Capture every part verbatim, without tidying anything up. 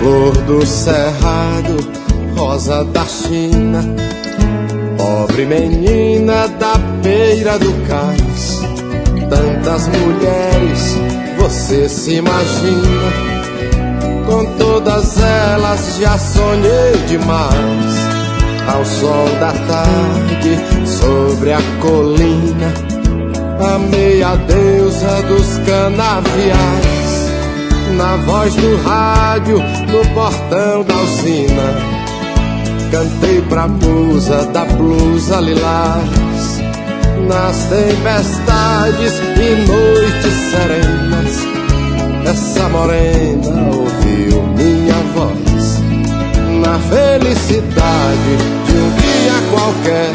Flor do cerrado, rosa da China, pobre menina da beira do cais. Tantas mulheres você se imagina, com todas elas já sonhei demais. Ao sol da tarde, sobre a colina, amei a deusa dos canaviais. Na voz do rádio, no portão da usina, cantei pra musa da blusa lilás. Nas tempestades e noites serenas, essa morena ouviu minha voz. Na felicidade de um dia qualquer,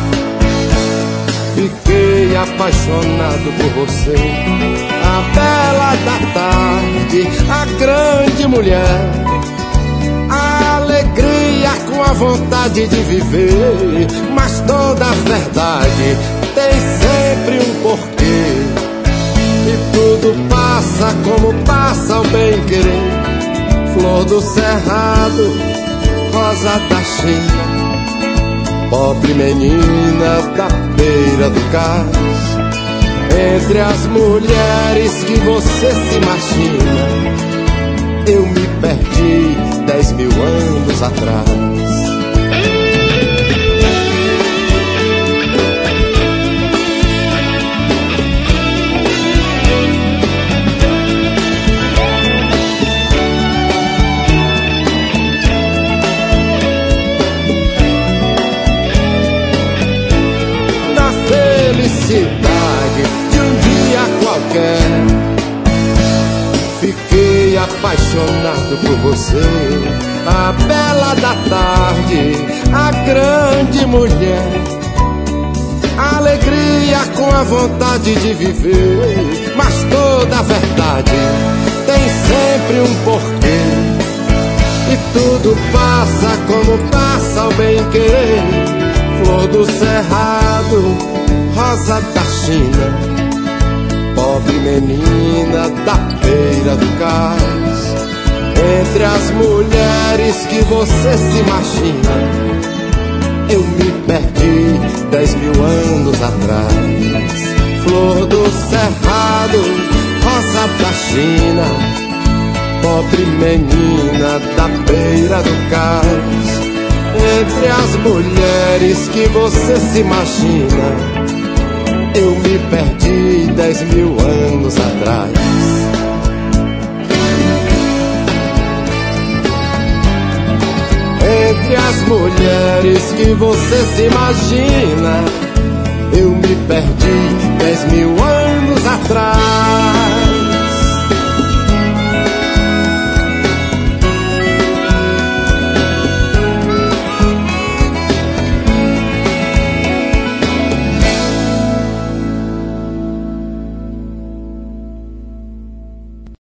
fiquei apaixonado por você. A bela da tarde, a grande mulher, a alegria com a vontade de viver. Mas toda a verdade tem sempre um porquê, e tudo passa como passa o bem-querer. Flor do cerrado, rosa da China, pobre menina da beira do cais. Entre as mulheres que você se imagina, eu me perdi dez mil anos atrás. Felicidade de um dia qualquer, fiquei apaixonado por você. A bela da tarde, a grande mulher, a alegria com a vontade de viver. Mas toda a verdade tem sempre um porquê, e tudo passa como passa o bem-querer. Flor do cerrado, rosa da China, pobre menina da beira do cais. Entre as mulheres que você se imagina, eu me perdi dez mil anos atrás. Flor do cerrado, rosa da China, pobre menina da beira do cais. Entre as mulheres que você se imagina, eu me perdi dez mil anos atrás. Entre as mulheres que você se imagina, eu me perdi dez mil anos atrás.